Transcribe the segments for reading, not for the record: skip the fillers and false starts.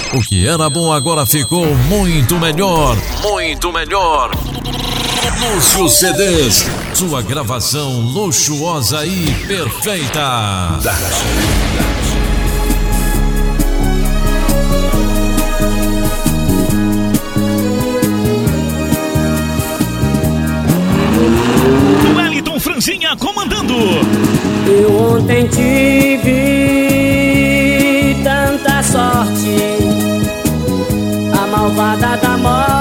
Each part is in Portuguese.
O que era bom agora ficou muito melhor. Muito melhor. Lúcio CDs. Sua gravação luxuosa e perfeita. Wellington Franzinha comandando. Eu ontem tive tanta sorte, a malvada da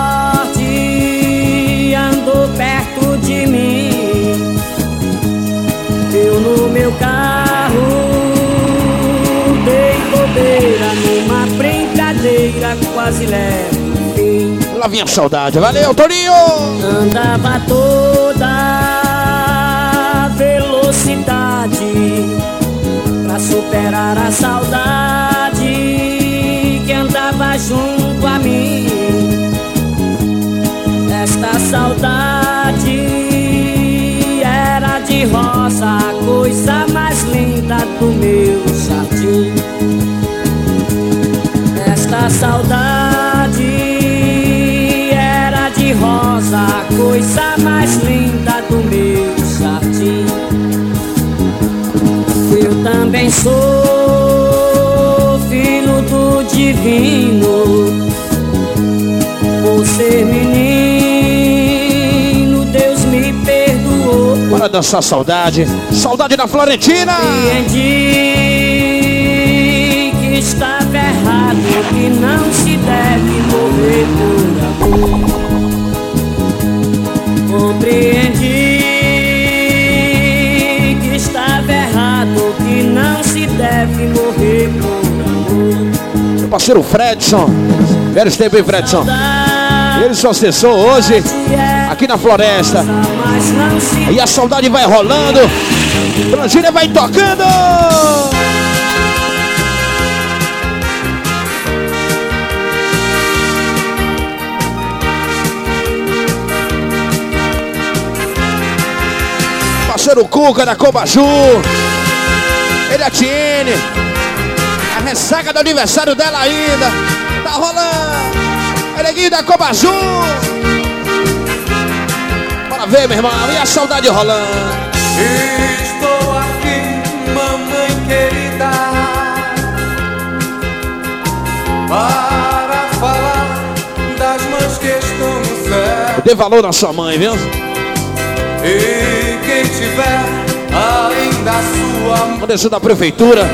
morte andou perto de mim. Eu no meu carro dei bobeira numa brincadeira, quase levo o fim. Lá vinha a saudade, valeu Toninho! Andava toda velocidade pra superar a saudade que andava junto a mim. Esta saudade era de rosa, a coisa mais linda do meu jardim. Esta saudade era de rosa, a coisa mais linda do meu jardim. Eu também sou filho do divino. Por ser menino, Deus me perdoou. Bora dançar saudade. Saudade da Florentina. Compreendi que estava errado, que não se deve morrer por amor. Compreendi que estava errado, que não se deve morrer por amor. Meu parceiro Fredson. Velho tempo, hein, Fredson? Ele só acessou hoje aqui na floresta. E a saudade vai rolando. Brasília vai tocando. Parceiro Cuca da Cobaju. Ele é a Tiene. A ressaca do aniversário dela ainda. Tá rolando. É neguinho da Cobaju. Bora ver, meu irmão. E a saudade rolando. Estou aqui, mamãe querida, para falar das mães que estão no céu. Dê valor na sua mãe, viu? E quem tiver ainda a sua mãe, Condição da prefeitura.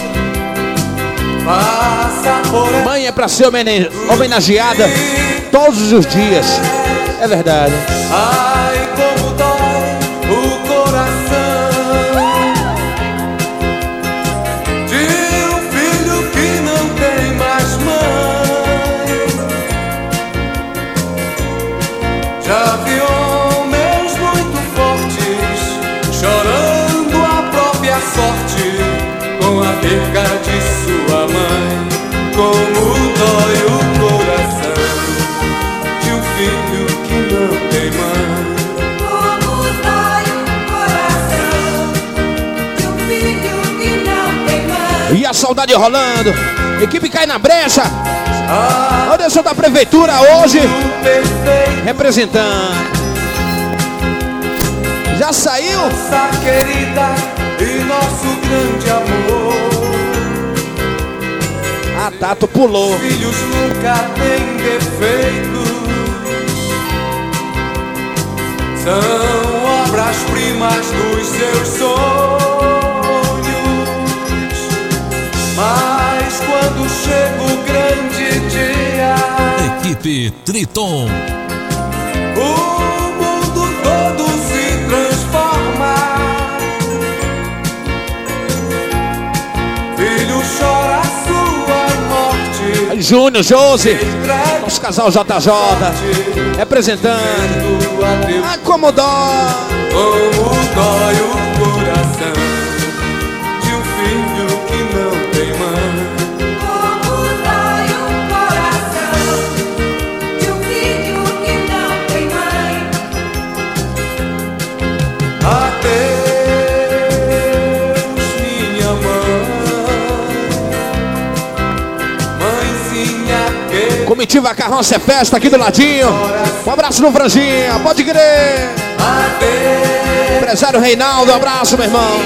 passa por ela. Mãe é pra ser homenageada todos os dias. É verdade. Ai, como dói o coração de um filho que não tem mais mãe. Já vi homens muito fortes chorando a própria sorte com a perca de sua mãe. Como dói o coração de um filho que não tem mãe. Como dói o coração de um filho que não tem mãe. E a saudade rolando. Equipe cai na brecha. Audição da prefeitura hoje Perfeito, representando. Já saiu? nossa querida e nosso grande amor. A Tato pulou. Filhos nunca têm defeitos, são obras-primas dos seus sonhos. Mas quando chega o grande dia, Equipe Triton. o mundo todo se transforma. Filho chora sua morte. Aí, Júnior, Josi, nosso casal JJ, representando. Ah, como dói. Como dói o coração de um filho que não tem mãe. Como dói o coração de um filho que não tem mãe. Adeus, minha mãe, mãezinha. Comitiva Carroça é Festa aqui do ladinho. Um abraço no Franjinha, pode crer. Empresário Reinaldo, um abraço, meu irmão.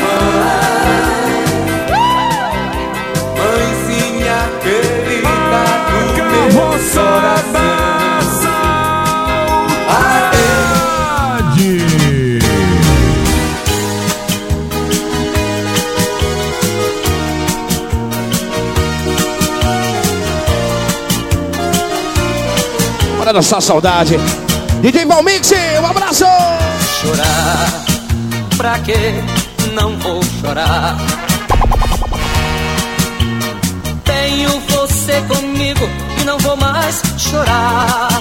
Mãezinha querida do meu coração. Bora dançar saudade. DJ Valmix, um abraço. Chorar, pra quê? Não vou chorar. Tenho você comigo e não vou mais chorar.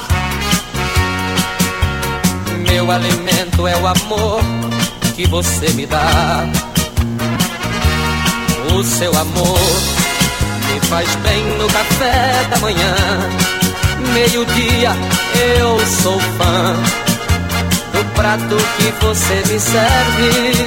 Meu alimento é o amor que você me dá. O seu amor me faz bem no café da manhã. Meio-dia eu sou fã do prato que você me serve.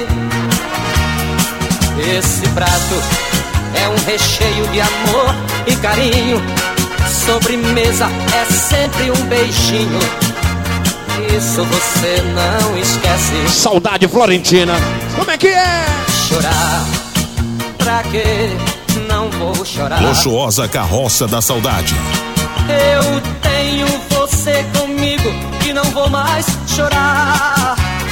Esse prato é um recheio de amor e carinho. Sobremesa é sempre um beijinho. Isso você não esquece. Saudade Florentina. Como é que é? Chorar, pra quê? Não vou chorar. Luxuosa Carroça da Saudade. Eu tenho você comigo e não vou mais chorar.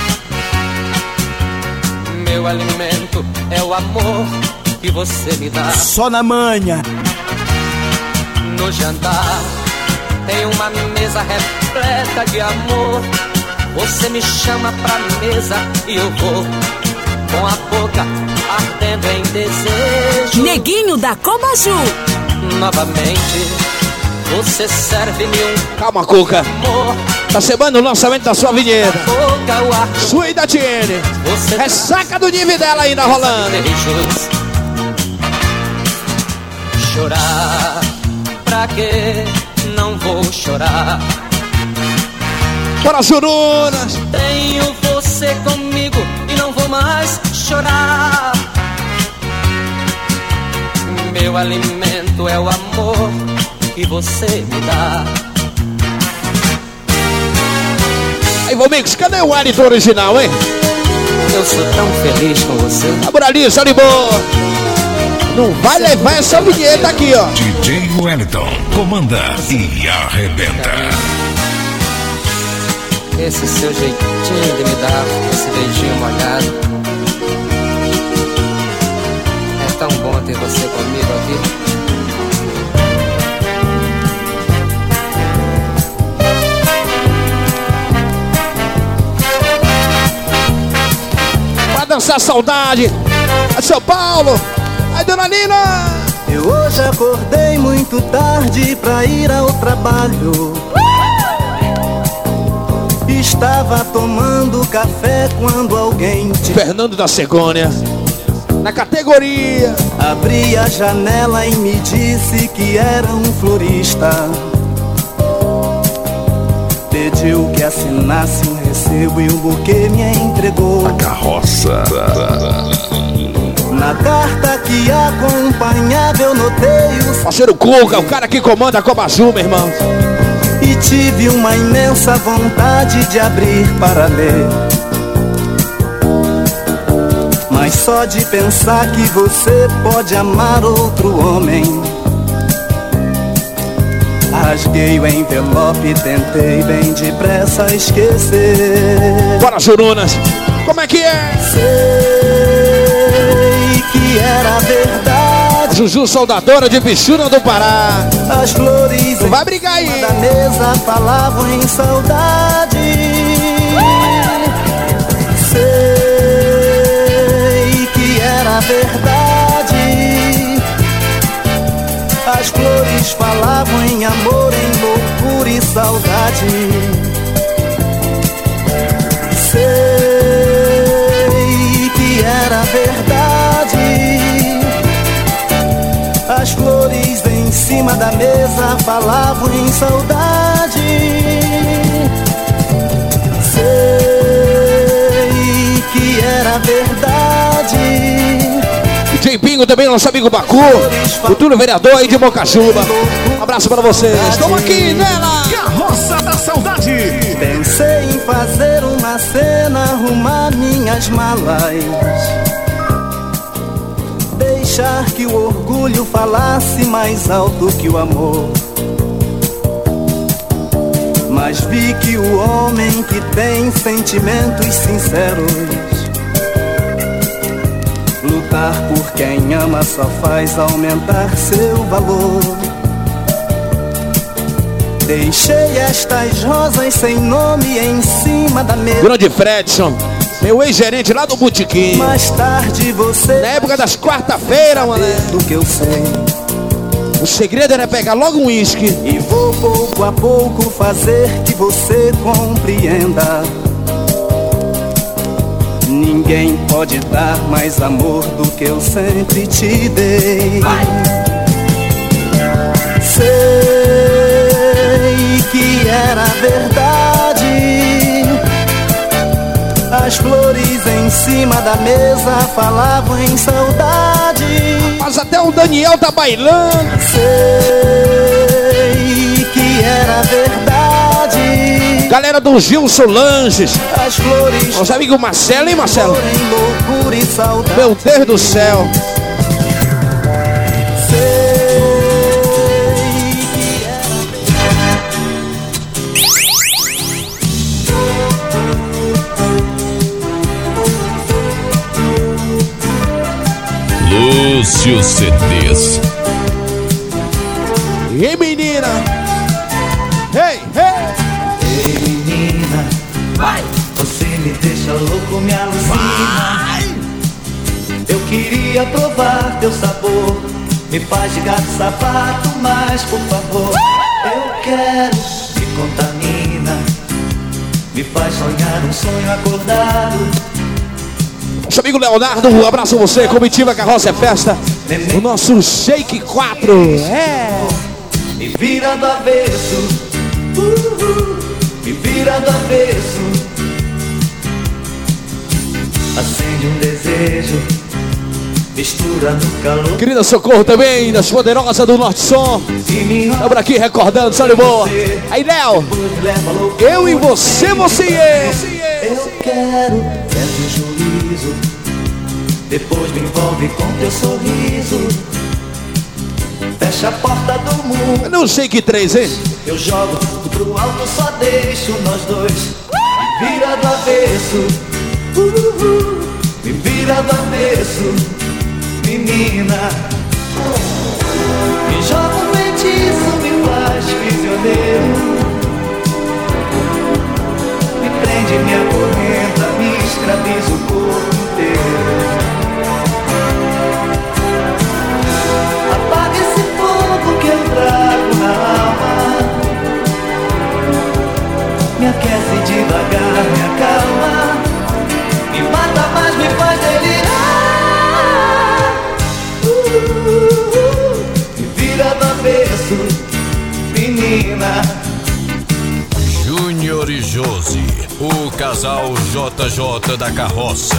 Meu alimento é o amor que você me dá. Só na manhã. No jantar tem uma mesa repleta de amor. Você me chama pra mesa e eu vou com a boca ardendo em desejo. Neguinho da Cobaju. Novamente você serve-me um Calma, Cuca. amor. Tá semana o lançamento da sua vinheta. Boca, o ar, Sua e da Tiene. você Ressaca do nível dela ainda rolando. beijos. Chorar, pra quê? Não vou chorar. Bora, Jurunas. Tenho você comigo e não vou mais chorar. Meu alimento é o amor que você me dá. Aí, Valmix, cadê o Wellington original, hein? Eu sou tão feliz com você. Tá por ali, só de boa. Não vai levar essa vinheta aqui, ó. DJ Wellington comanda e arrebenta. Esse seu jeitinho de me dar esse beijinho molhado. É tão bom ter você comigo aqui. Vai dançar saudade. É São Paulo. Aí, dona Nina. Eu hoje acordei muito tarde pra ir ao trabalho. Estava tomando café quando alguém Fernando da Segônia. Na categoria. abri a janela e me disse que era um florista. Pediu que assinasse um recibo e um buquê me entregou. Carroça. Na carta que acompanhava eu notei o Parceiro Cuca, o cara que comanda a Cobaju, meu irmão. e tive uma imensa vontade de abrir para ler. Mas só de pensar que você pode amar outro homem, rasguei o envelope e tentei bem depressa esquecer. Bora, Jurunas. Como é que é? Sei que era verdade. Juju Soldadora de Bichuna do Pará. As flores Vai brigar aí. da mesa falavam em saudade. Sei que era verdade. As flores falavam em amor, em loucura e saudade. Sei que era verdade. As flores em cima da mesa falavam em saudade. Sei que era verdade. DJ Pingo também, nosso amigo Bacu. Futuro vereador aí de Bocajuba. Um abraço pra vocês. Estamos aqui nela. Carroça da Saudade. Pensei em fazer uma cena, arrumar minhas malas, deixar que o orgulho falasse mais alto que o amor. Mas vi que o homem que tem sentimentos sinceros, lutar por quem ama só faz aumentar seu valor. Deixei estas rosas sem nome em cima da mesa. Grande Fredson, meu ex-gerente lá do Botequim. Mais tarde você, na época das quarta-feiras, mané, do que eu sei. O segredo era pegar logo um uísque e vou pouco a pouco fazer que você compreenda. Ninguém pode dar mais amor do que eu sempre te dei. Sei que era verdade, as flores em cima da mesa falavam em saudade. Mas até o Daniel tá bailando. Sei que era verdade. Galera do Gilson Langes, as flores, nosso amigo Marcelo, hein, Marcelo? Loucura e saudade. Meu Deus do céu. Lúcio CDs. Ei, menina. Ei, ei. Ei, menina, vai. Você me deixa louco, me alucina. Eu queria provar teu sabor. Me faz de gato sapato, mas por favor, eu quero, me contamina. Me faz sonhar um sonho acordado. Nosso amigo Leonardo, um abraço a você, comitiva Carroça é Festa, o nosso Shake 4, Me vira do avesso, me vira do avesso. Acende um desejo, mistura no calor. Querida Socorro também, das poderosas do Norte Som. Estamos aqui recordando, só de boa. Aí, Léo, eu e você, você e eu. Eu quero, perde o juízo, depois me envolve com teu sorriso. Fecha a porta do mundo. Eu não sei que 3, hein? Eu jogo tudo pro alto, só deixo nós dois. Me vira do avesso, me vira do avesso, menina. Me joga um feitiço, me faz prisioneiro. Me prende, me acorrenta, me escraviza o corpo inteiro. Apaga esse fogo que eu trago na alma. Me aquece devagar, me acalma. Me mata, mas me faz delirar. Me vira do avesso, menina. Júnior e Josi, o casal JJ da Carroça.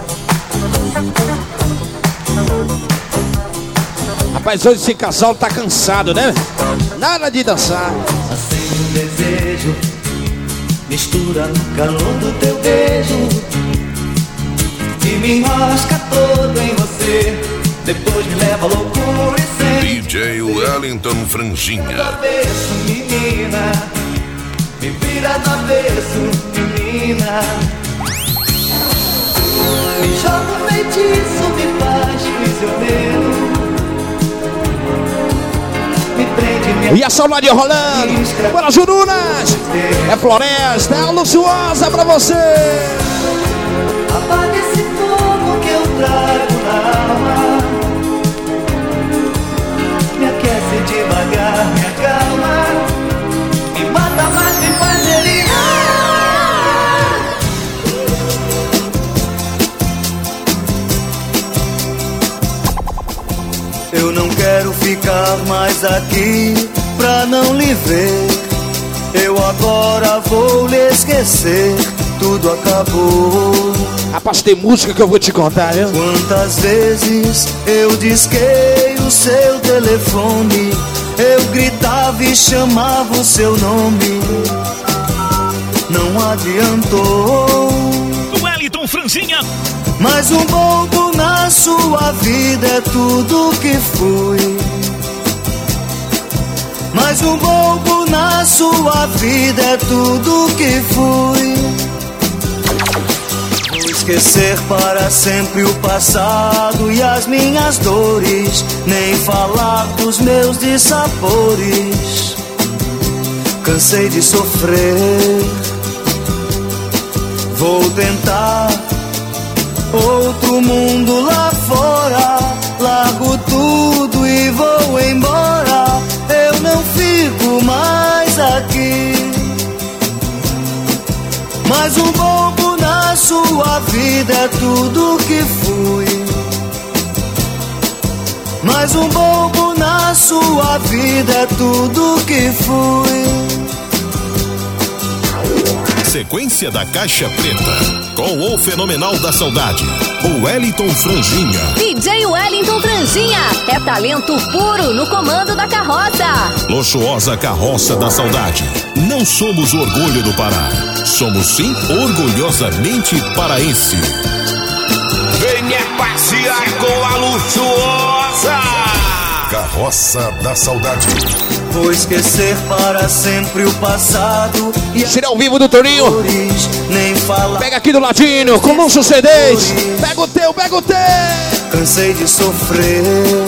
Rapaz, hoje esse casal tá cansado, né? Nada de dançar. Acende um desejo, mistura no calor do teu beijo. E me enrosca todo em você. Depois me leva à loucura e sente. DJ Wellington Franjinha. Do avesso, menina. Me vira do avesso, menina. Me joga um feitiço, me faz prisioneiro. Me prende, me E a saudade rolando. Bora, Jurunas. É Floresta, é a Luciosa pra você. apaga esse fogo que eu trago na alma. Me aquece devagar, me acalma. Me mata, mas me faz delirar. Eu não quero ficar mais aqui pra não lhe ver. Eu agora vou lhe esquecer. tudo acabou. Rapaz, tem música que eu vou te contar, viu? Quantas vezes eu disquei o seu telefone, eu gritava e chamava o seu nome, não adiantou. Wellington Franzinha. Mas um bobo na sua vida é tudo que fui. Mas um bobo na sua vida é tudo que fui. Vou esquecer para sempre o passado e as minhas dores, nem falar dos meus dissabores. Cansei de sofrer, vou tentar outro mundo lá fora. Largo tudo e vou embora, eu não fico mais aqui. Mas um bobo na sua vida é tudo que fui. Mas um bobo na sua vida é tudo que fui. Sequência da Caixa Preta, com o fenomenal da saudade, o Wellington Franzinha. DJ Wellington Franzinha é talento puro no comando da carroça. Luxuosa Carroça da Saudade. Não somos o orgulho do Pará, somos sim orgulhosamente paraense. Venha passear com a luxuosa Carroça da Saudade. Vou esquecer para sempre o passado e Será ao vivo do Torinho. nem falar. Pega aqui do ladinho, com Lúcio CDs. Pega o teu, pega o teu. Cansei de sofrer,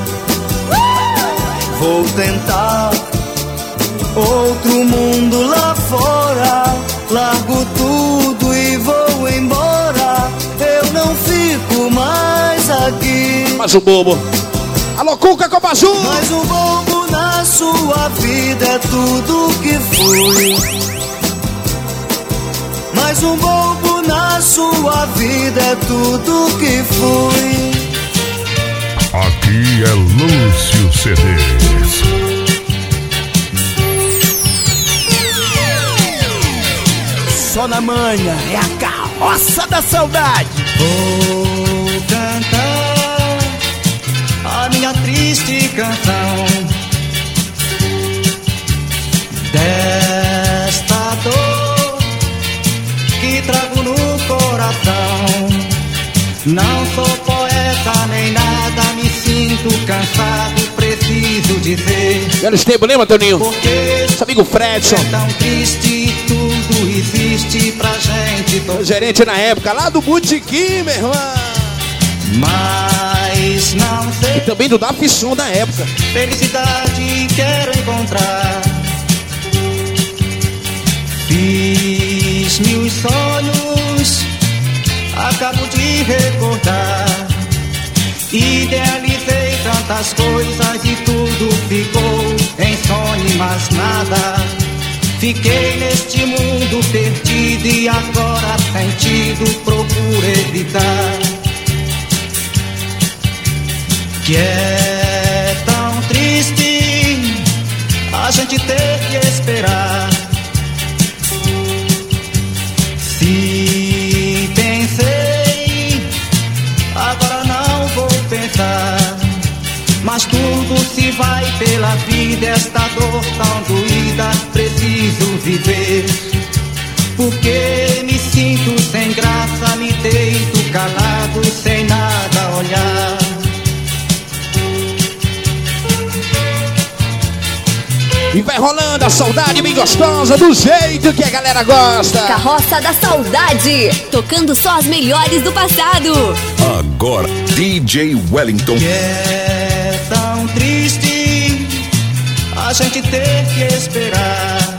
vou tentar outro mundo lá fora. Largo tudo e vou embora, eu não fico mais aqui. Mas o bobo. Alô, Cuca, Copa Azul. Mas o bobo na sua vida é tudo que fui. Mas um bobo na sua vida é tudo que fui. Aqui é Lúcio CDs. Só na manhã é a Carroça da Saudade. Vou cantar a minha triste canção desta dor que trago no coração. Não sou poeta nem nada, me sinto cansado, preciso dizer. Velhos tempos, lembra, Toninho? Porque Nosso amigo Fredson. é tão triste, tudo existe pra gente. O gerente na época, lá do Botequim, meu irmão. Mas não sei. E também do Dafisson da época. Felicidade quero encontrar. Fiz mil sonhos, acabo de recordar. Idealizei tantas coisas e tudo ficou em sonho, mas nada. Fiquei neste mundo perdido e agora sentido procuro evitar. Que é tão triste a gente ter que esperar. Se pensei, agora não vou pensar. Mas tudo se vai pela vida, esta dor tão doída, preciso viver. Porque me sinto sem graça, me deito calado, sem nada olhar. E vai rolando a saudade bem gostosa, do jeito que a galera gosta. Carroça da Saudade, tocando só as melhores do passado. Agora, DJ Wellington. Que é tão triste a gente ter que esperar.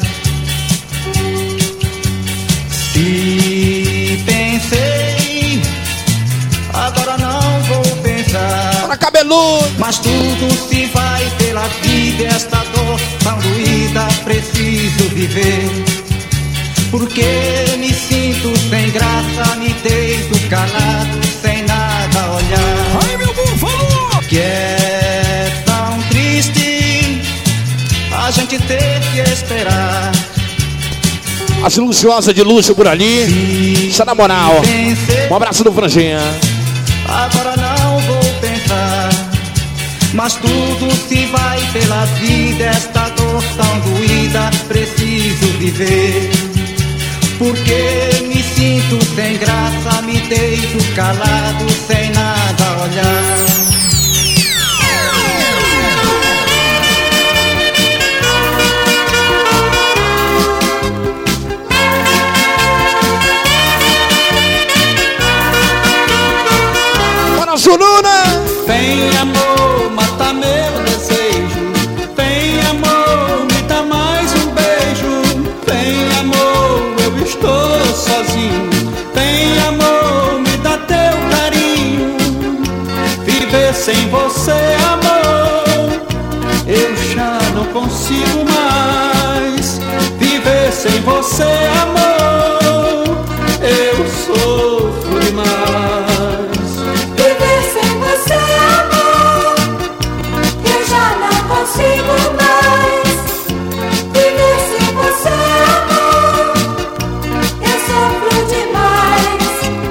Se pensei, agora não vou pensar. Para cabeludo. Mas tudo se vai pela vida, esta dor tão doída, preciso viver. Porque me sinto sem graça, me deito calado, sem nada olhar. Ai, meu búfalo! Que é tão triste a gente ter que esperar. As luxuosas de luxo por ali. Só na moral. Um abraço do Franjinha. Agora não vou tentar, mas tudo se vai pela vida. Esta dor tão doída, preciso viver. Porque me sinto sem graça, me deito calado, sem nada olhar. Zuruna! Vem amor, mata meu desejo. Vem amor, me dá mais um beijo. Vem amor, eu estou sozinho. Vem amor, me dá teu carinho. Viver sem você, amor, eu já não consigo mais. Viver sem você, amor, eu sofro demais. Consigo mais viver sem você, amor. Eu sofro demais.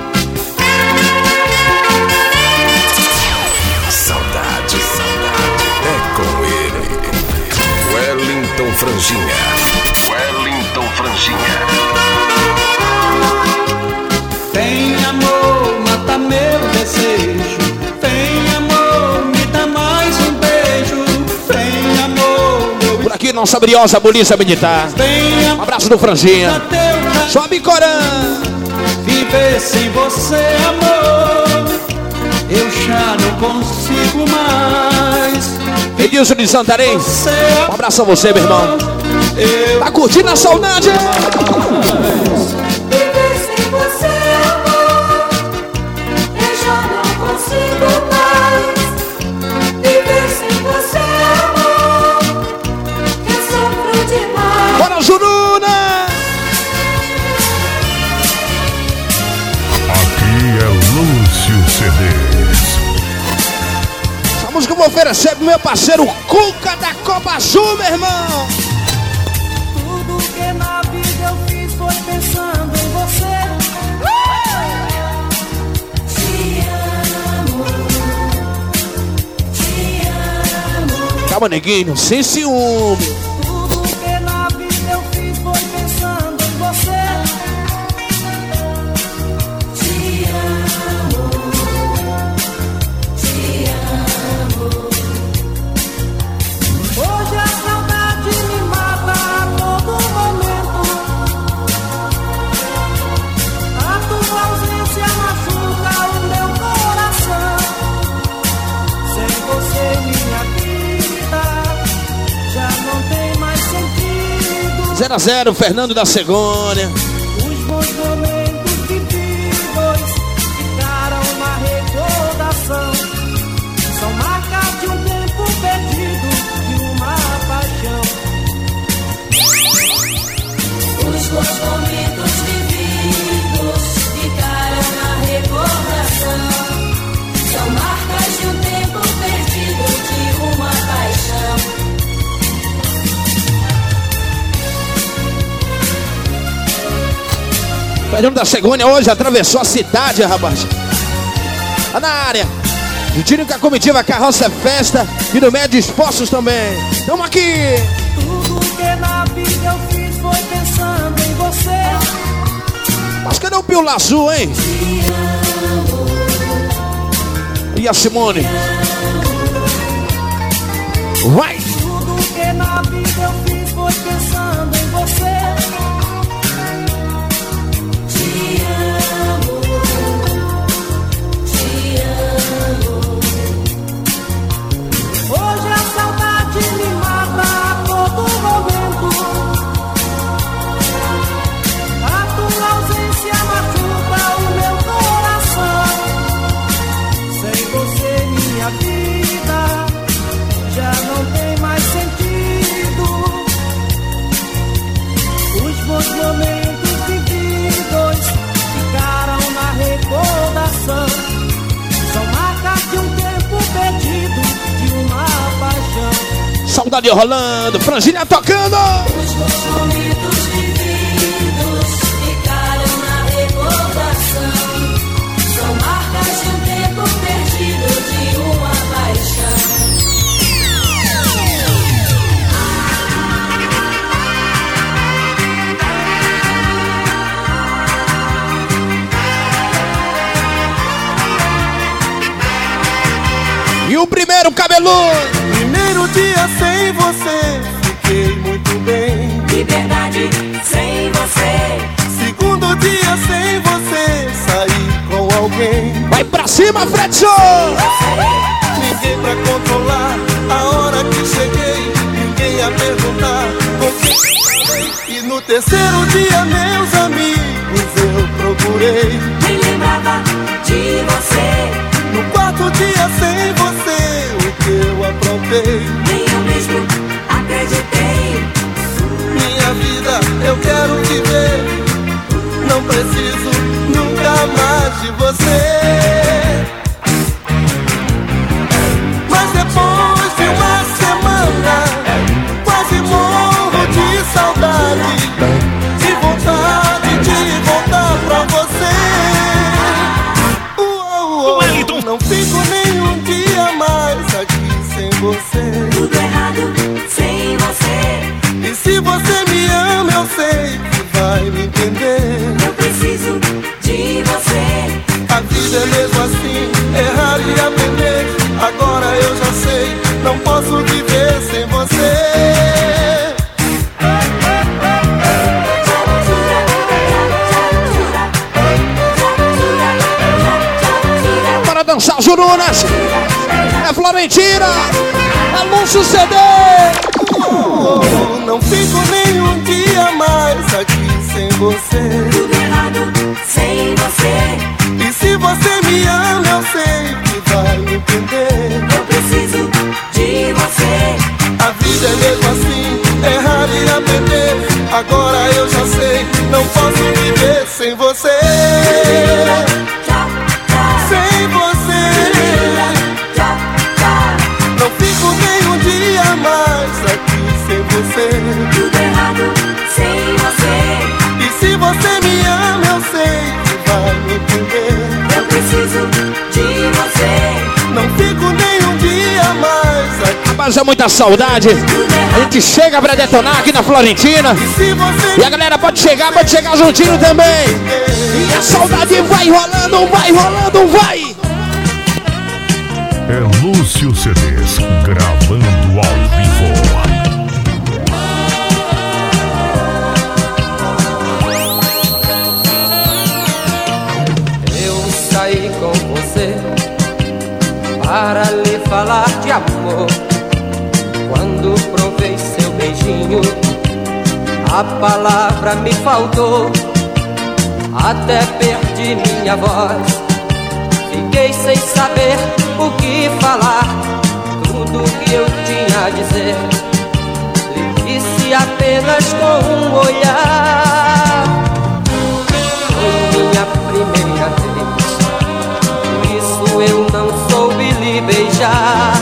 Saudade, saudade é com ele. Wellington Franjinha. Wellington Franjinha. Tem amor, mata meu desejo. Tem amor, me dá mais um beijo. Por aqui, nossa briosa polícia militar. Um abraço do Franjinha. Sobe Corã. Viver sem você, amor, eu já não consigo mais. Edilson de Santarém. Um abraço a você, meu irmão. Tá curtindo a saudade? Viver sem você, amor, eu já não consigo mais. Viver sem você, amor, eu sofro demais. Bora, Juruna! Aqui é Lúcio CDs. Essa música eu vou oferecer pro meu parceiro Cuca da Copa Azul, meu irmão. Tudo que na vida eu fiz foi pensando em você. Te amo, te amo. Calma, neguinho, sem ciúme. Tudo que na vida eu fiz foi pensando em você. Te amo, te amo. Hoje a saudade me mata a todo momento. A tua ausência machuca o meu coração. Sem você minha vida já não tem mais sentido. 0-0, Fernando da Segônia. Os bons momentos vividos ficaram na recordação. São marcas de um tempo perdido, de uma paixão. Os bons momentos vividos ficaram na recordação. São marcas de um tempo perdido, de uma paixão. Fernando da Segônia hoje atravessou a cidade, rapaz. Tá na área. Juntinho com a comitiva Carroça Festa e no Médio Expostos também. Tamo aqui. Tudo que na vida eu fiz foi pensando em você. Mas cadê o Pio Azul, hein? E a Simone? Vai! Tudo que na vida eu fiz foi pensando em você. Te amo, te amo. Hoje a saudade me mata a todo momento. A tua ausência machuca o meu coração. Sem você minha vida já não tem mais sentido. Os bons momentos vividos ficaram na recordação. São marcas de um tempo perdido, de uma paixão. Saudade rolando, Franjinha tocando. Os bons momentos vividos cabeludo. Primeiro dia sem você, fiquei muito bem. Liberdade sem você. Segundo dia sem você, saí com alguém. Vai pra cima, Fredson! Ninguém pra controlar a hora que cheguei. Ninguém a perguntar com quem falei. E no terceiro dia, meus amigos, eu procurei. Nem lembrava de você. No quarto dia sem você, o que eu aprontei. Nem eu mesmo acreditei. Minha vida eu quero viver. Não preciso nunca mais de você. Mas depois de uma semana, quase morro de saudade, de vontade de voltar pra você. Não fico nem um dia mais aqui sem você. Tudo errado sem você. E se você me ama, eu sei que vai me entender. Eu preciso de você. A vida é mesmo assim, errar e aprender. Agora eu já sei, não posso viver sem você. Para dançar, Jurunas! É Florentina! É Lúcio CD! Não fico nem um dia mais aqui sem você. Tudo errado sem você. E se você me ama, eu sei que vai me entender. Eu preciso de você. A vida é mesmo assim, errar e aprender. Agora eu já sei, não posso viver sem você. Sem você. Não fico nem um dia mais aqui sem você. Tudo errado sem você. E se você me ama, eu sei que vai me entender. Eu preciso de você. Não fico nem um dia mais aqui. Mas é muita saudade. A gente chega pra detonar aqui na Florentina. E a galera pode chegar juntinho também. E a saudade vai rolando, vai! É Lúcio CDs, gravando ao vivo. Eu saí com você para lhe falar de amor. Quando provei seu beijinho, a palavra me faltou. Até perdi minha voz. Fiquei sem saber o que falar. Tudo que eu tinha a dizer lhe disse apenas com um olhar. Foi minha primeira vez, por isso eu não soube lhe beijar.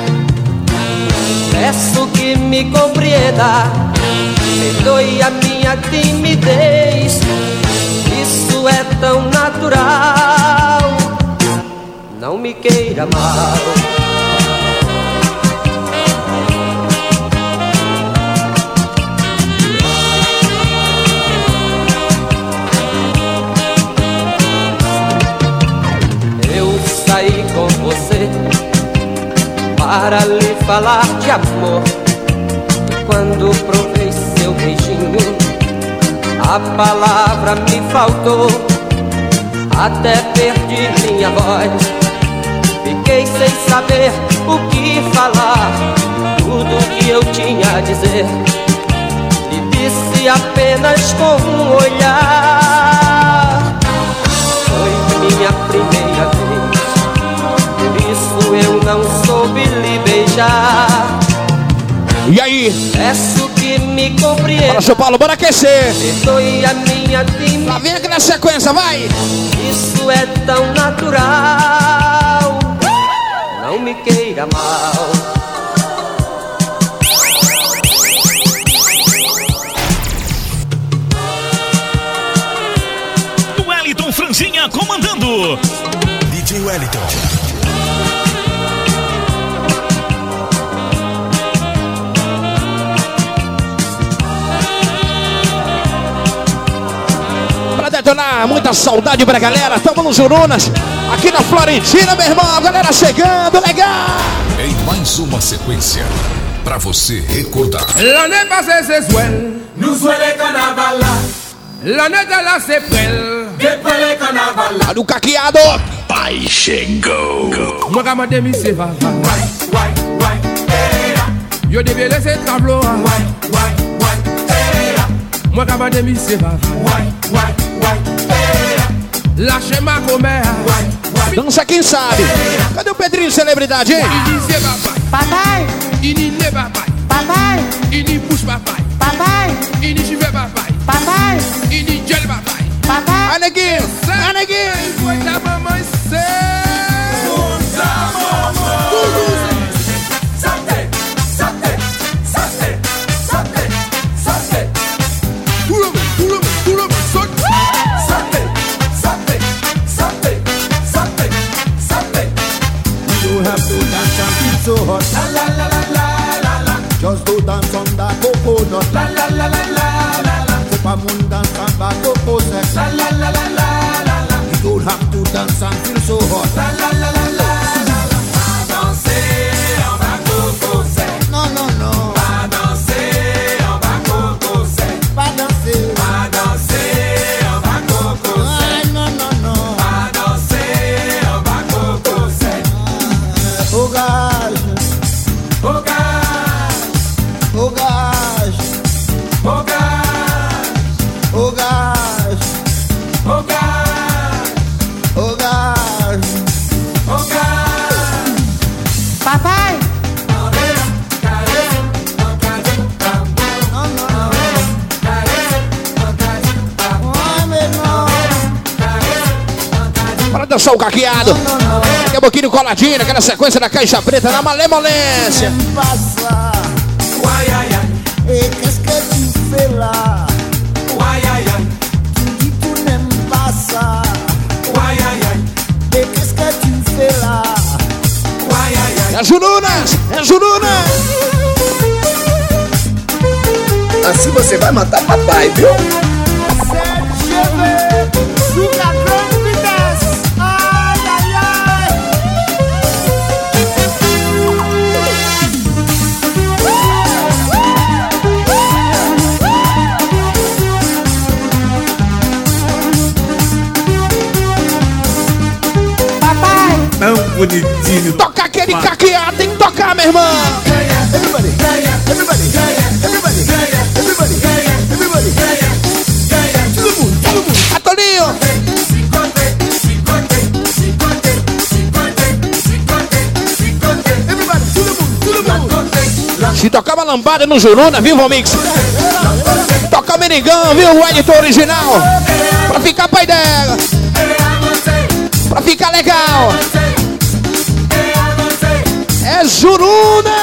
Peço que me compreenda, perdoe a minha timidez. Isso é tão natural, não me queira mal. Eu saí com você para lhe falar de amor. E quando provei seu beijinho, a palavra me faltou. Até perdi minha voz. Fiquei sem saber o que falar. Tudo que eu tinha a dizer lhe disse apenas com um olhar. Foi minha primeira vez, por isso eu não soube lhe beijar. E aí? Peço que me compreenda. Bora, São Paulo, bora aquecer. Perdoe a minha timidez. Lá vem aqui na sequência, vai. Isso é tão natural, não me queira mal. Wellington Franzinha comandando. DJ Wellington. Pra detonar, muita saudade pra galera. Tamo nos Jurunas, aqui na Florentina, meu irmão. A galera chegando, legal. Em mais uma sequência pra você recordar. L'année passée c'est swell, nous souhaitons carnaval. L'année de là c'est prêle, depois le carnaval. Olha o caqueado. Pai chegou. Moi quand madame c'est va. Yo devais laisser tableau. Moi quand madame c'est va. Lâchez ma commère. Dança quem sabe. Cadê o Pedrinho celebridade, hein? Papai. Ini ne papai. Papai. Ini push papai. Papai. Ini chive papai. Papai. Ini gel papai. Papai. Vai, neguinho. Vai, neguinho. Foi da mamãe ser. So hot, la la la la la la la. Just do dance on that coconut, la la la la la la la. Super moon dance on that coco sex, la la la la la la la. You don't have to dance and feel so hot, la la la la la la la. Pas danser en bas coco sex, non non non. Pas danser en bas coco sex, pas danser, pas danser en bas coco sex, non non non. Pas danser en bas coco sex. Oh God. Para dançar o caqueado. Daqui a pouquinho coladinho, aquela sequência da caixa preta na malemolência. Qu'est-ce que tu fais là? Tu dis tu n'aimes pas ça. Et qu'est-ce que tu fais là? É Jurunas! É Jurunas! Assim você vai matar papai, viu? Tão bonitinho. Toca aquele caqueado, tem que tocar, meu irmão. Everybody, everybody, everybody, everybody, everybody. Todo mundo. Atolinho. Everybody, todo mundo. Se tocava lambada no Juruna, viu, Vomix? Toca o meningão, viu, o editor original. Pra ficar pai dela. Pra ficar legal. É Juruna.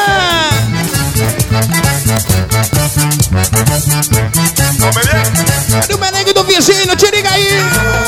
Cadê o merengue do vizinho? Te liga aí.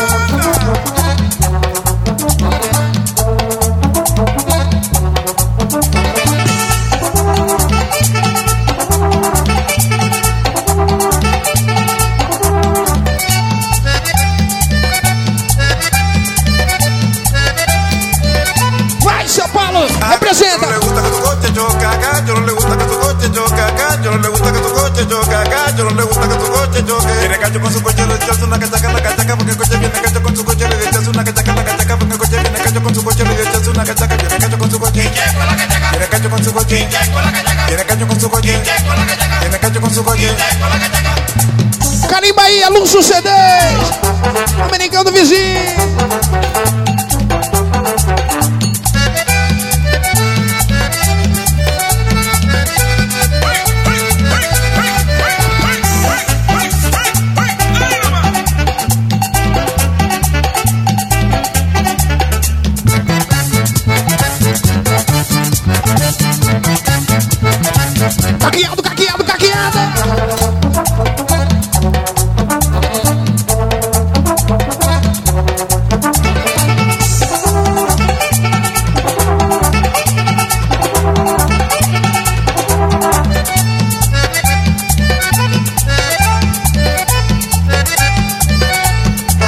Vai, São Paulo, representa. Yo no le gusta que tu coche choque acá, yo no le gusta que tu coche choque acá, yo no le gusta que tu coche choque acá, yo no le gusta que tu coche choque. Viene cacho con su coche, le echas una cachaca, porque el coche viene cacho con su coche, le echas una cachaca, porque el coche viene cacho con su coche, le echas una cachaca, viene cacho con su coche, viene cacho con su coche, viene cacho con su coche, viene cacho con su coche. Carimba aí, Alonso CD. O meningão do vizinho. Caqueado, caqueado, caqueada.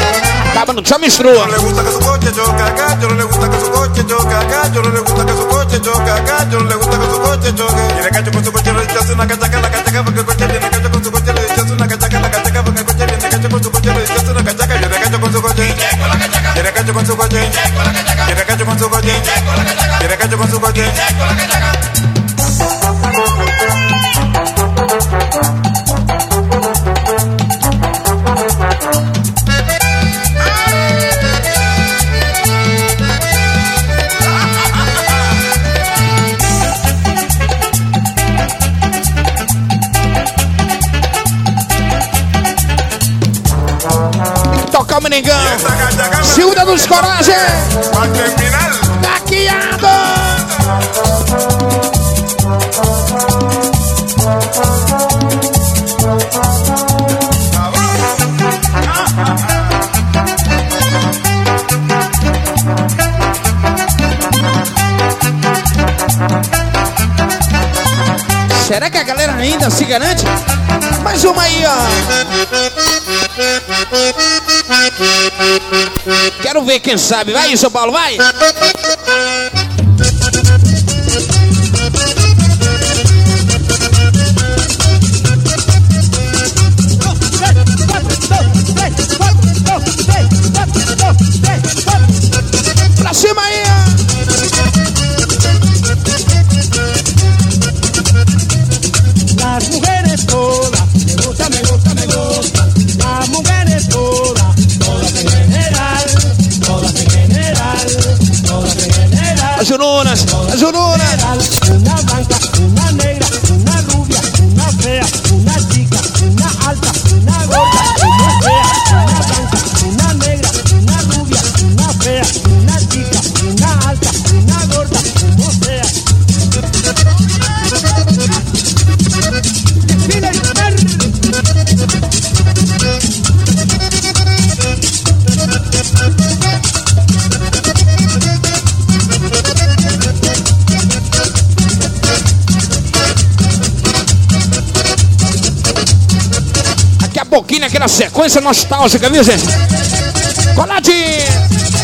Acaba no chama estrua. Yo no le gusta que su coche choque acá, yo no le gusta que su coche choque acá, yo no le gusta que su coche coche choca, cacho le gusta con su coche choque. Quiere cacho con su coche, le echa una cachaca, la cachaca porque el coche viene cacho con su coche, le echa una cachaca, la cachaca porque el coche viene cacho con su coche, le echa una cachaca, quiere cacho con su coche, quiere cacho con su coche, quiere cacho con su coche, quiere cacho con su coche. Tocar o Meningão. Segunda dos Coragem. Taqueado. Será que a galera ainda se garante? Mais uma aí, ó. Quero ver quem sabe. Vai, São Paulo, vai! Pra cima aí! Las mujeres todas, me gusta, me gusta, me gusta. Las mujeres todas, todas en general, todas en general, todas en general. As Jurunas, as Jurunas. Una blanca, una negra, una rubia, una fea, una chica, una alta, una gorda, una fea, una blanca, una negra, una rubia, una fea, una chica, una alta, una gorda, como sea. Daqui a pouquinho, aquela sequência nostálgica, viu, gente? Coladinho!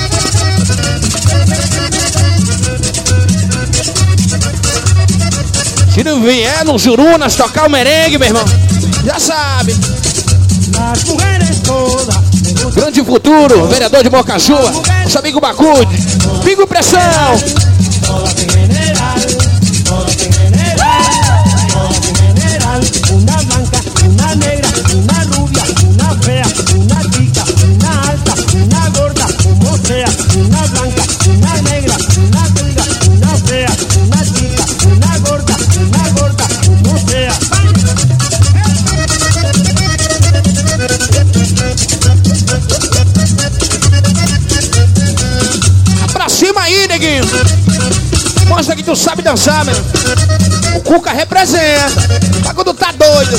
Se não vier nos Jurunas tocar o merengue, meu irmão, já sabe. Grande Futuro, vereador de Bocajua, nosso amigo Bacude, Pingo Pressão. Una blanca, una negra, una rubia, una fea, una chica, una alta, una gorda, como sea. Una blanca, una negra, una rubia, una fea, una chica, una gorda, como sea. Pra cima aí, neguinho. Mostra que tu sabe dançar, meu. O Cuca representa. Mas quando tá doido.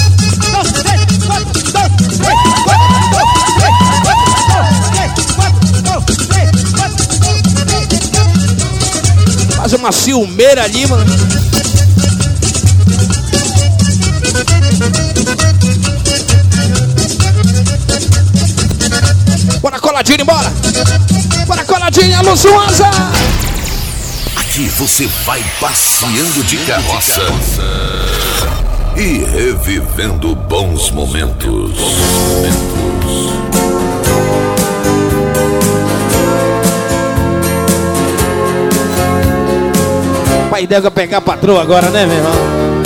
Faz uma ciumeira ali, mano. Bora coladinho, bora. Bora coladinha, Luzuosa. Aqui você vai passeando de carroça e revivendo bons momentos. Pai deve pegar a patroa agora, né, meu irmão?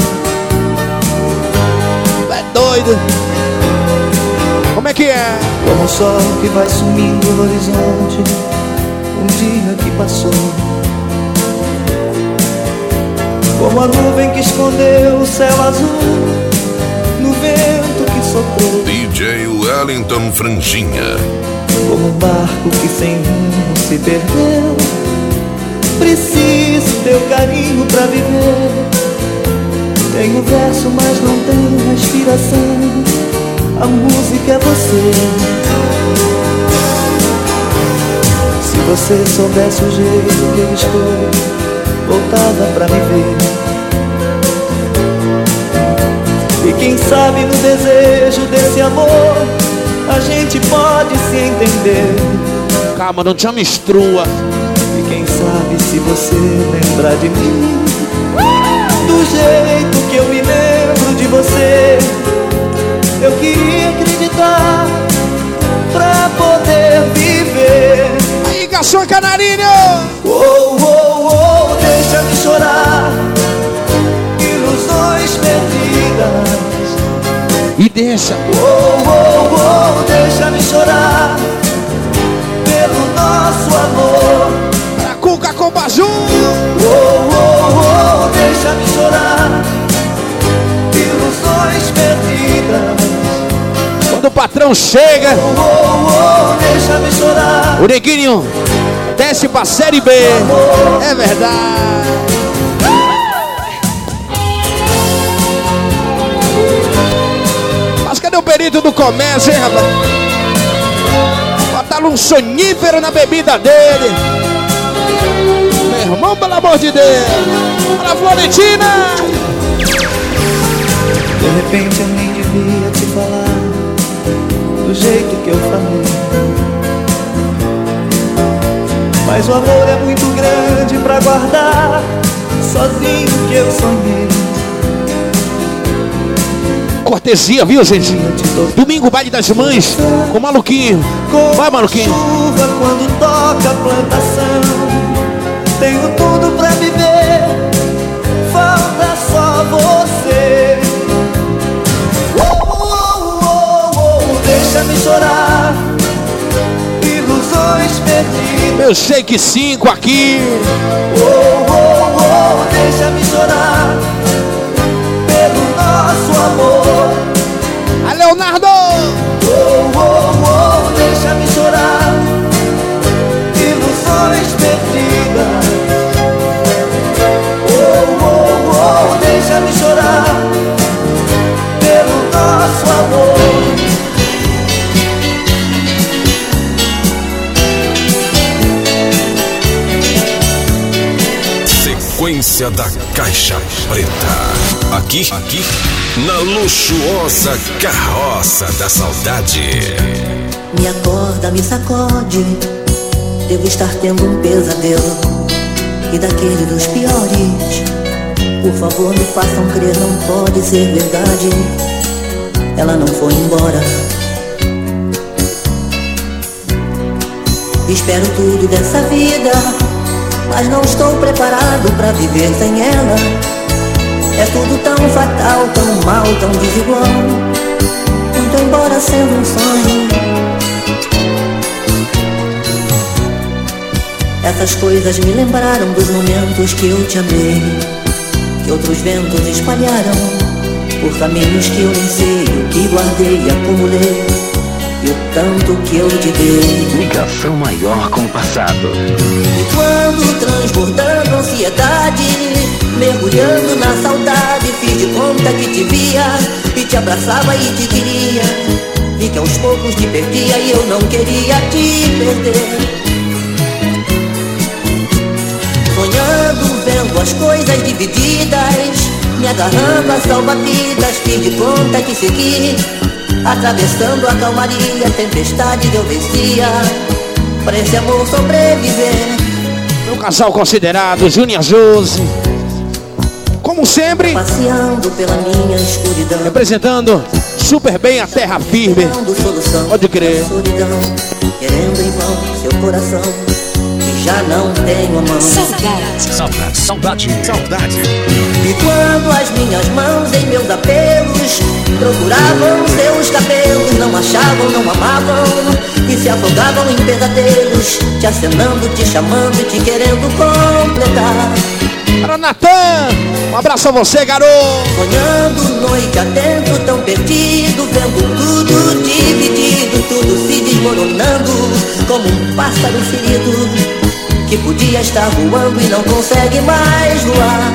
É doido. Como é que é? Como o sol que vai sumindo no horizonte, um dia que passou. Como a nuvem que escondeu o céu azul, no vento que soprou. DJ Wellington Franjinha. Como um barco que sem rumo se perdeu, preciso teu carinho pra viver. Tenho verso, mas não tenho respiração. A música é você. Se você soubesse o jeito que eu estou, voltada pra me ver. E quem sabe no desejo desse amor a gente pode se entender. Calma, não te chama estrua. E quem sabe sabe se você lembra de mim. Do jeito que eu me lembro de você, eu queria acreditar pra poder viver. Aí, garçom canarinho! Oh, oh, oh, deixa-me chorar, ilusões perdidas. E deixa. Oh, oh, oh, deixa-me chorar pelo nosso amor. Pra Cuca com Baju. Oh, oh, oh, deixa-me chorar, ilusões perdidas. Quando o patrão chega, oh, oh, oh, deixa-me chorar. O neguinho desce pra Série B. É verdade. Mas cadê o perito do comércio, hein, rapaz? Botaram um sonífero na bebida dele. Meu irmão, pelo amor de Deus. Para Florentina. De repente eu nem devia te falar do jeito que eu falei, mas o amor é muito grande pra guardar sozinho que eu sonhei. Cortesia, viu, gente? Domingo, baile das mães com Maluquinho. Vai, Maluquinho. Chuva quando toca a plantação, tenho tudo pra viver, falta só você. Oh, oh, oh, oh, deixa-me chorar, ilusões perdidas. Meu shake 5 aqui. Oh, oh, oh, deixa-me chorar pelo nosso amor. A Leonardo. Oh, oh, oh, deixa-me chorar, ilusões perdidas. Oh, oh, oh, deixa-me chorar pelo nosso amor. Sequência da Caixa Preta. Aqui, na luxuosa carroça da saudade. Me acorda, me sacode, devo estar tendo um pesadelo, e daquele dos piores. Por favor, me façam crer, não pode ser verdade. Ela não foi embora. Espero tudo dessa vida, mas não estou preparado pra viver sem ela. É tudo tão fatal, tão mal, tão desigual, muito embora sendo um sonho. Essas coisas me lembraram dos momentos que eu te amei, que outros ventos espalharam por caminhos que eu nem sei, o que guardei e acumulei, e o tanto que eu te dei. Ligação maior com o passado. E quando transbordando a ansiedade, mergulhando na saudade, fiz de conta que te via e te abraçava e te queria. Vi que aos poucos te perdia e eu não queria te perder. Sonhando, vendo as coisas divididas, me agarrando a salva-vidas, fiz de conta que segui, atravessando a calmaria, tempestade eu vencia, pra esse amor sobreviver. Meu casal considerado, Júnior Josi. Como sempre, passeando pela minha escuridão, representando super bem a terra firme. Pode crer. Solidão, querendo em vão seu coração, que já não tenho a mão. Saudade, saudade, saudade. E quando as minhas mãos em meus apelos procuravam seus cabelos, não achavam, não amavam, e se afogavam em pesadelos, te acenando, te chamando, te querendo completar. Para Natan, um abraço a você, garoto. Sonhando noite adentro, tão perdido, vendo tudo dividido, tudo se desmoronando, como um pássaro ferido, que podia estar voando e não consegue mais voar.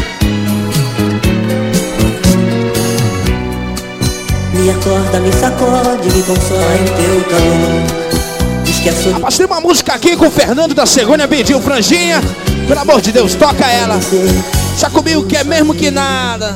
Me acorda, me sacode, me consola em teu calor. Esquece. Rapaz, tem uma música aqui com o Fernando da Cegonha, pediu franjinha. Pelo amor de Deus, toca ela. Já comigo que é mesmo que nada.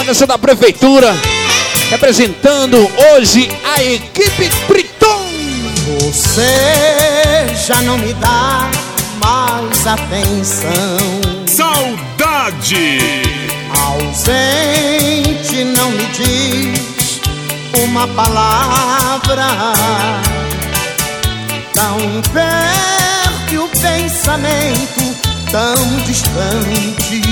Anderson da Prefeitura, representando hoje a equipe Triton. Você já não me dá mais atenção. Saudade. Ausente, não me diz uma palavra. Tão perto e o pensamento tão distante.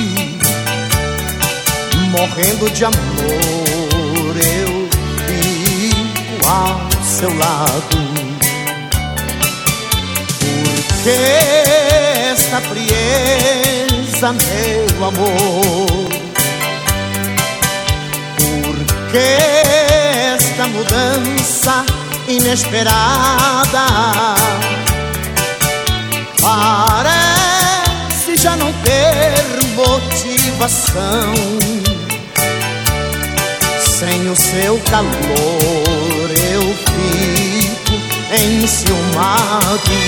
Morrendo de amor, eu fico ao seu lado. Por que esta frieza, meu amor? Por que esta mudança inesperada? Parece já não ter motivação. Sem o seu calor eu fico enciumado.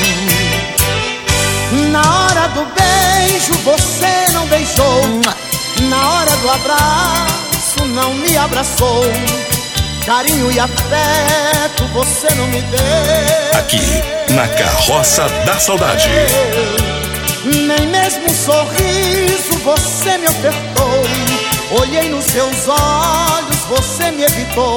Na hora do beijo você não beijou. Na hora do abraço não me abraçou. Carinho e afeto você não me deu. Aqui, na Carroça da Saudade. Nem mesmo um sorriso você me ofertou. Olhei nos seus olhos, você me evitou.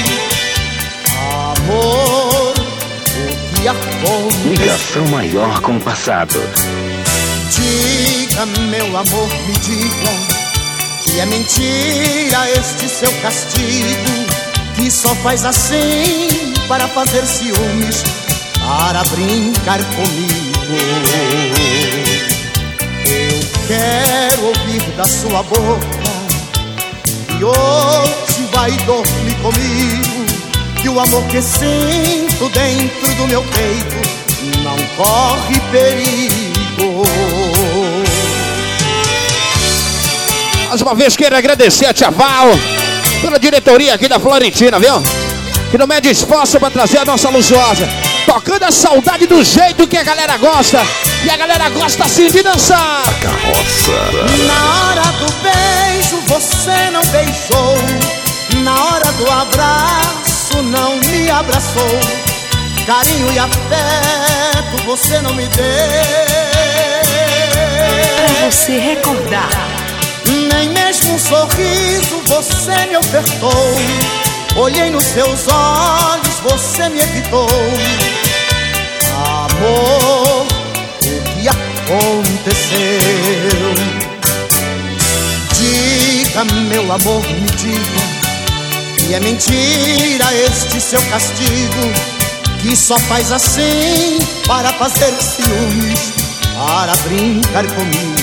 Amor, o que aconteceu? Ligação maior com o passado. Diga, meu amor, me diga que é mentira este seu castigo, que só faz assim para fazer ciúmes, para brincar comigo. Eu quero ouvir da sua boca que hoje vai dormir comigo, que o amor que sinto dentro do meu peito não corre perigo. Mais uma vez quero agradecer a Tia Val, toda a diretoria aqui da Florentina, viu? Que não mede esforço para trazer a nossa luxuosa, tocando a saudade do jeito que a galera gosta. E a galera gosta assim de dançar. A Carroça. Na hora do beijo você não beijou. Na hora do abraço não me abraçou. Carinho e afeto você não me deu. Pra você recordar. Nem mesmo um sorriso você me ofertou. Olhei nos seus olhos, você me evitou. Amor, o que aconteceu? Diga, meu amor, me diga que é mentira este seu castigo, que só faz assim para fazer ciúmes, para brincar comigo.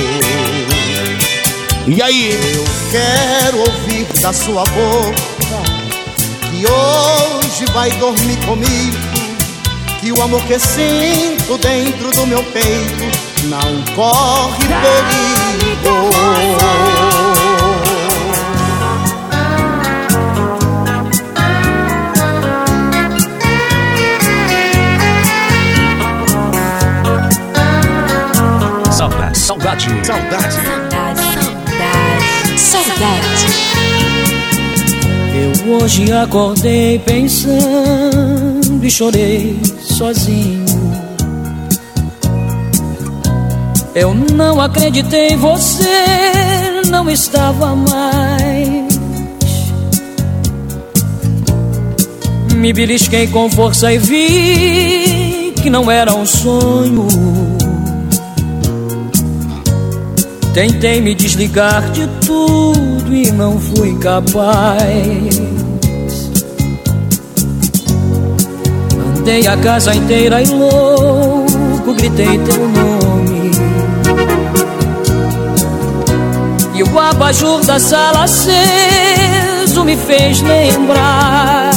E aí? Eu quero ouvir da sua boca que hoje vai dormir comigo, que o amor que sinto dentro do meu peito não corre perigo. Saudade. Saudade. Saudade. Eu hoje acordei pensando e chorei sozinho. Eu não acreditei, você não estava mais. Me belisquei com força e vi que não era um sonho. Tentei me desligar de tudo e não fui capaz. Andei a casa inteira e louco gritei teu nome. E o abajur da sala aceso me fez lembrar.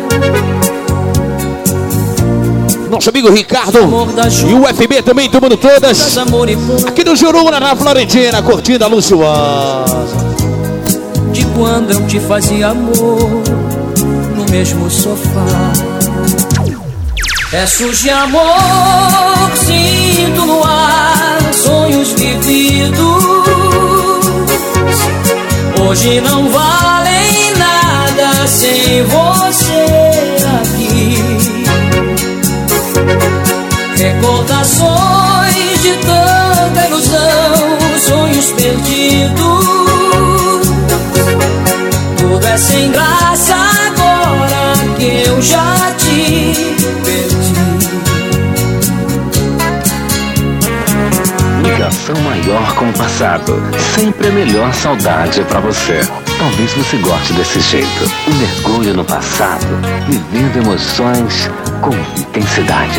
Nosso amigo Ricardo e o FB também tomando todas. Aqui do Juruna, na Florentina, curtindo a luxuosa. De quando eu te fazia amor no mesmo sofá. Restos de amor sinto no ar, sonhos vividos. Hoje não valem nada sem você aqui. Recordações de tanta ilusão, sonhos perdidos. Tudo é sem graça agora que eu já te perdi. Ligação maior com o passado. Sempre a melhor saudade pra você. Talvez você goste desse jeito. Um mergulho no passado, vivendo emoções com intensidade.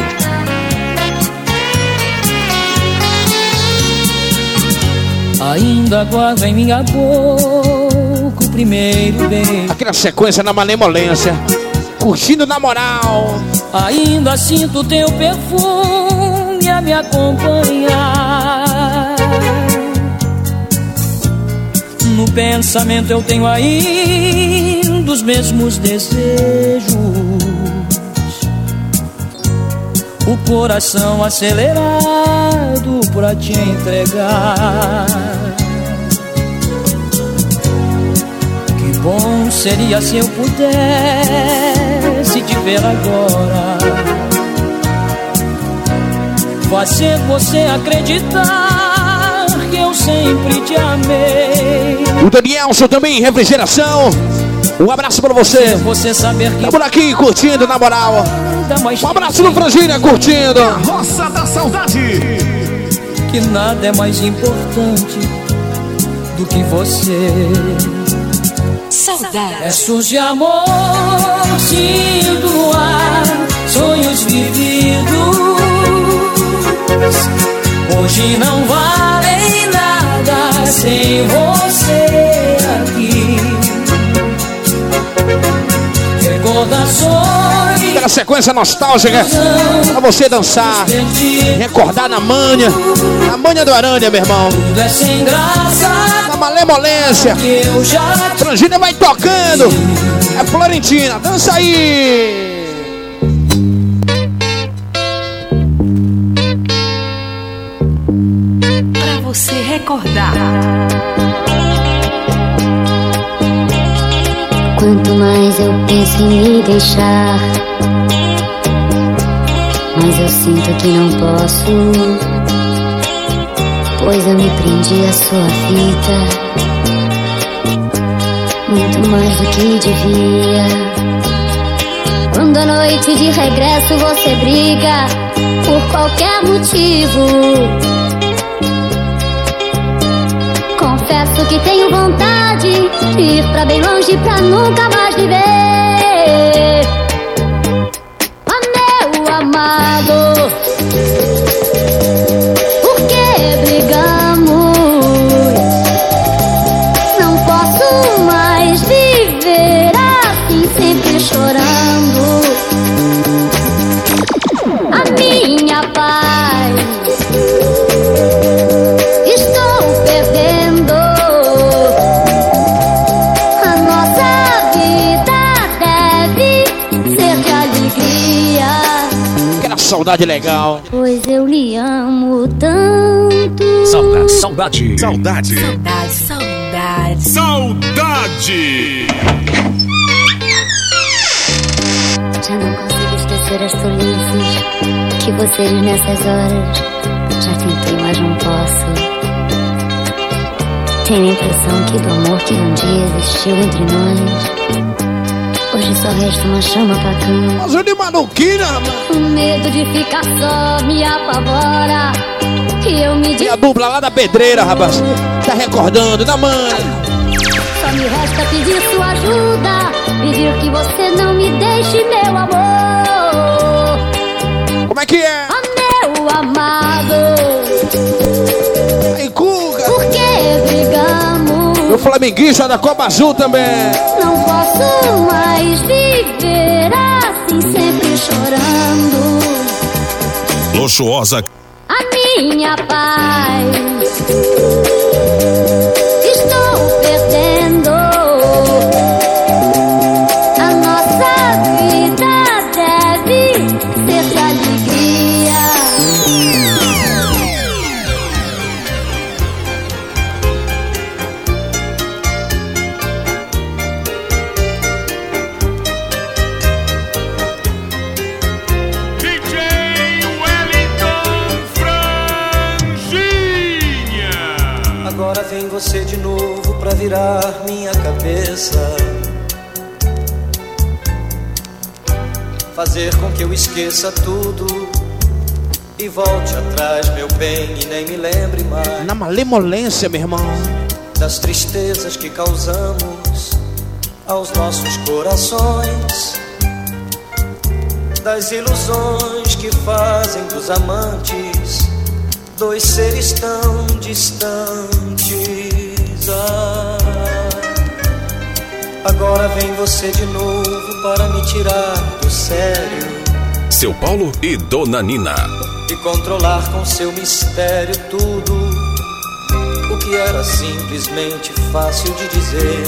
Ainda guardo em minha boca o primeiro beijo. Aqui na sequência, na malemolência, curtindo na moral. Ainda sinto teu perfume a me acompanhar. No pensamento eu tenho ainda os mesmos desejos. O coração acelerado pra te entregar. Que bom seria se eu pudesse te ver agora, fazer você acreditar que eu sempre te amei. O Danielson também, refrigeração. Um abraço pra você. Você saber que tá por aqui curtindo na moral. Um abraço no Frangília curtindo a Roça da Saudade. Que nada é mais importante do que você. Saudade. Restos de amor sinto no ar, sonhos vividos. Hoje não valem nada sem você aqui. Recordações. Aquela sequência nostálgica pra você dançar, recordar na manha do Aranha, meu irmão. Tudo é sem graça, na malemolência. Frangília vai tocando. É Florentina, dança aí. Pra você recordar. Quanto mais eu penso em me deixar, mas eu sinto que não posso, pois eu me prendi à sua fita, muito mais do que devia. Quando à noite de regresso você briga por qualquer motivo, confesso que tenho vontade de ir pra bem longe pra nunca mais viver. Ah, meu amado, por que brigamos? Não posso mais viver assim, sempre chorando. A minha paz estou perdendo. A nossa vida deve ser de alegria. Aquela saudade legal. Pois eu lhe amo tanto. Saudade, saudade, saudade, saudade, saudade. Já não consigo esquecer as tolices que você diz nessas horas. Já tentei, mas não posso. Tenho a impressão que do amor que um dia existiu entre nós, hoje só resta uma chama apagando. Mas eu de maluquinha, mano. O medo de ficar só me apavora. E eu me E a dupla lá da Pedreira, rapaz, tá recordando da manha. Só me resta pedir sua ajuda, pedir que você não me deixe, meu amor. Como é que é? Ah, meu amado, Aí, Cuca. por que brigamos? Meu flamenguista da Copa Azul também. Não posso mais viver assim, sempre chorando. Luxuosa. A minha paz estou perdendo. A nossa vida deve ser de alegria. você de novo pra virar minha cabeça, fazer com que eu esqueça tudo e volte atrás, meu bem, e nem me lembre mais na malemolência, meu irmão, das tristezas que causamos aos nossos corações, das ilusões que fazem dos amantes dois seres tão distantes. Agora vem você de novo para me tirar do sério, Seu Paulo e Dona Nina, e controlar com seu mistério tudo o que era simplesmente fácil de dizer.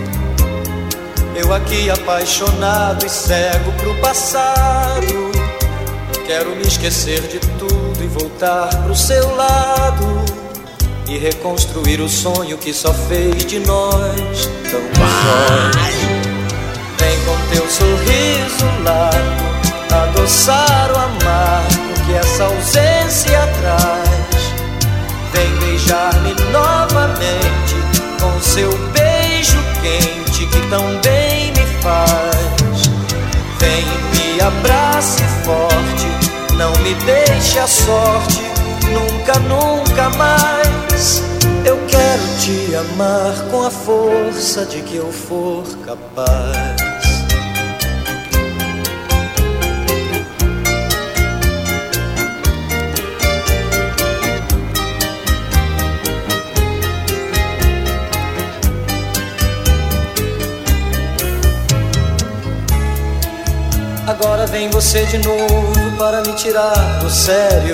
Eu aqui apaixonado e cego pro passado, quero me esquecer de tudo e voltar pro seu lado e reconstruir o sonho que só fez de nós tão sós. Vem com teu sorriso largo adoçar o amargo que essa ausência traz. Vem beijar-me novamente com seu beijo quente que tão bem me faz. Vem e me abrace forte, não me deixe a sorte, nunca, nunca mais. Eu quero te amar com a força de que eu for capaz. Agora vem você de novo para me tirar do sério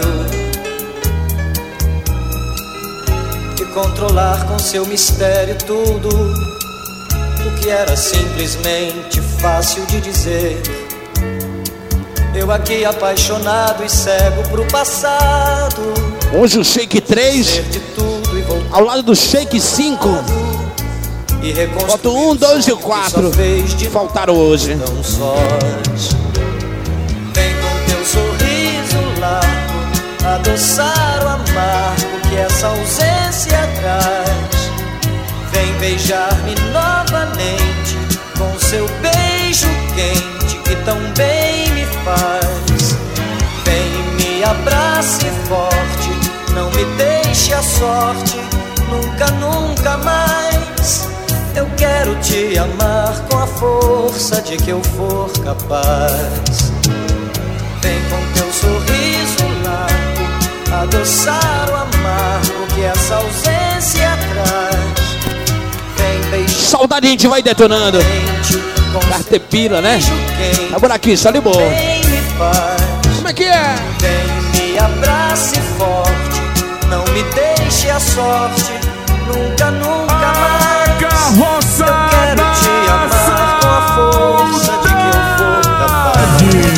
e controlar com seu mistério tudo o que era simplesmente fácil de dizer. Eu aqui apaixonado e cego pro passado. Hoje o Shake 3 ao lado do Shake 5. Bota o 1, 2 e o 4. Faltaram hoje. Tão sós. Vem com teu sorriso largo adoçar o amargo que essa ausência traz. Vem beijar-me novamente com seu beijo quente que tão bem me faz. Vem e me abrace forte, não me deixe a sorte, nunca, nunca mais. Eu quero te amar com a força de que eu for capaz. Vem com teu sorriso largo adoçar o amargo que essa ausência traz. Vem beijar. Saudade a gente vai detonando. Cartepila, né? Tá por aqui, só de boa. Como é que é? Vem me abrace forte, não me deixe a sorte, nunca, nunca mais. Eu quero te amar com a força de que eu for capaz.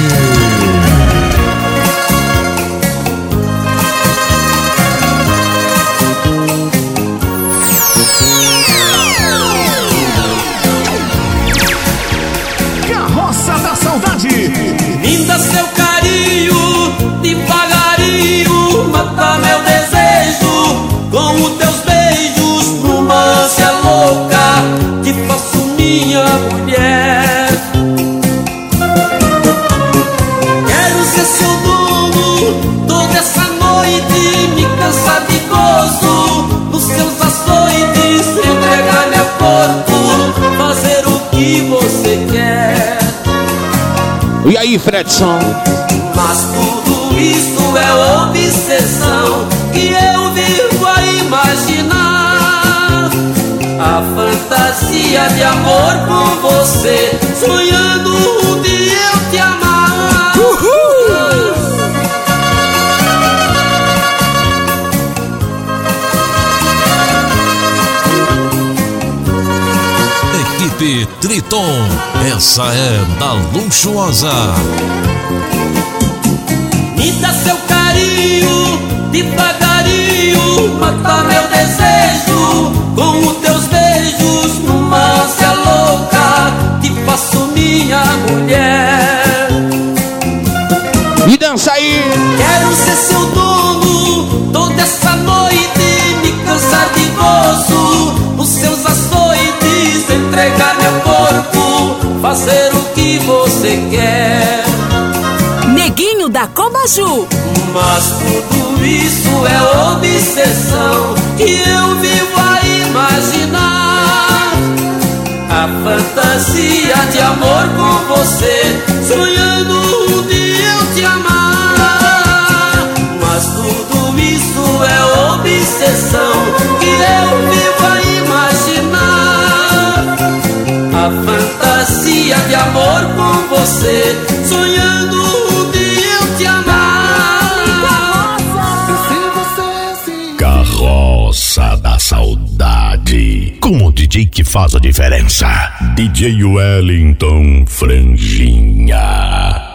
Carroça da Saudade. Me dá seu carinho, devagarinho, mata meu desejo com os teus beijos, numa ânsia louca, te faço minha mulher. Quero ser seu dono toda essa noite, me cansar de gozo nos seus açoites, entregar meu corpo, fazer o que você quer. E aí, Fredson? Mas tudo isso é obsessão que eu vivo a imaginar. A fantasia de amor com você, sonhando um dia eu te amar. Equipe Triton, essa é da Luxuosa. Me dá seu carinho, devagarinho, mata meu desejo com os teus beijos, numa ânsia louca, te faço minha mulher. E dança aí. Quero ser seu dono toda essa noite, me cansar de gozo da Cobaju. Mas tudo isso é obsessão que eu vivo a imaginar. A fantasia de amor com você, sonhando um dia eu te amar. Mas tudo isso é obsessão que eu vivo a imaginar. A fantasia de amor com você, sonhando um dia eu te amar. Carroça da Saudade, com o DJ que faz a diferença, DJ Wellington Franjinha.